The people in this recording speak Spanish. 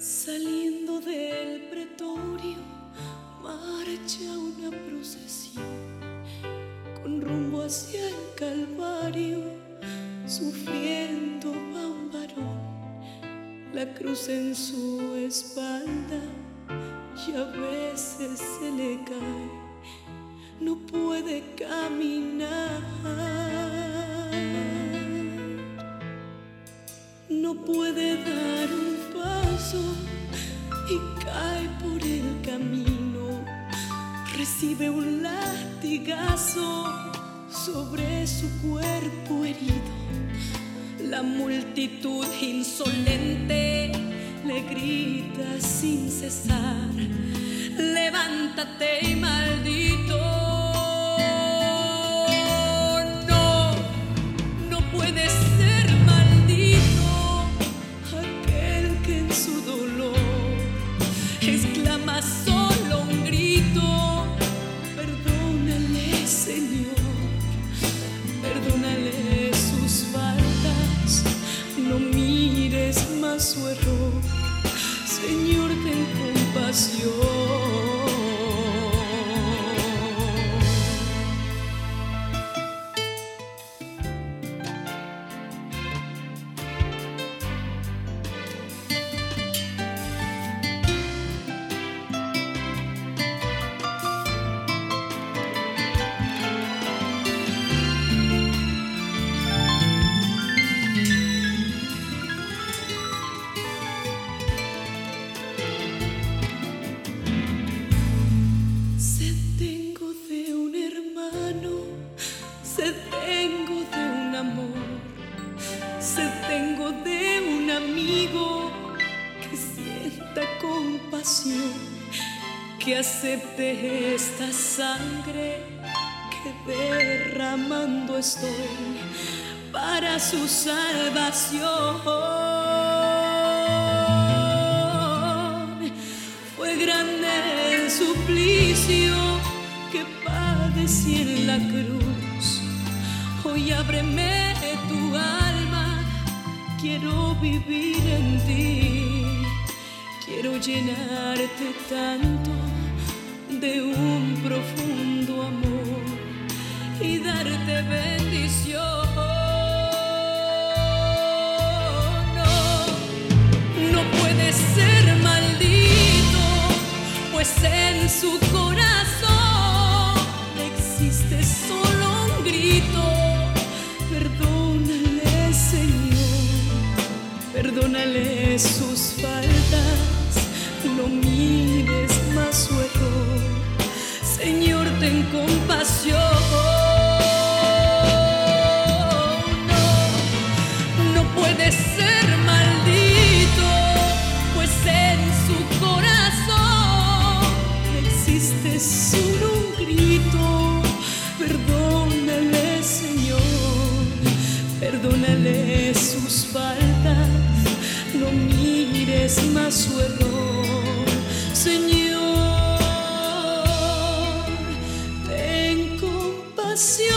Saliendo del pretorio, marcha una procesión con rumbo hacia el Calvario. Sufriendo va un varón, la cruz en su espalda, y a veces se le cae, no puede caminar, no puede dar un paso y cae por el camino. Recibe un latigazo sobre su cuerpo herido. La multitud insolente le grita sin cesar: levántate y maldito. No, no puede ser maldito aquel que en su dolor exclama solo un grito: perdónale, Señor, perdónale sus faltas, no mires más su error, Señor, ten compasión. Tengo de un amor, tengo de un amigo que sienta compasión, que acepte esta sangre que derramando estoy para su salvación. Fue grande el suplicio que padecí en la cruz. Hoy ábreme tu alma, quiero vivir en ti, quiero llenarte tanto de un profundo amor y darte bendición. No, no puede ser maldito, pues en su corazón existe solo un grito: perdónale, Señor, perdónale sus faltas, no mires más su error, Señor, ten compasión. No, no puede ser maldito, pues en su corazón existe solo un grito: perdónale, Señor, perdónale sus faltas, no mires más su error, Señor, ten compasión.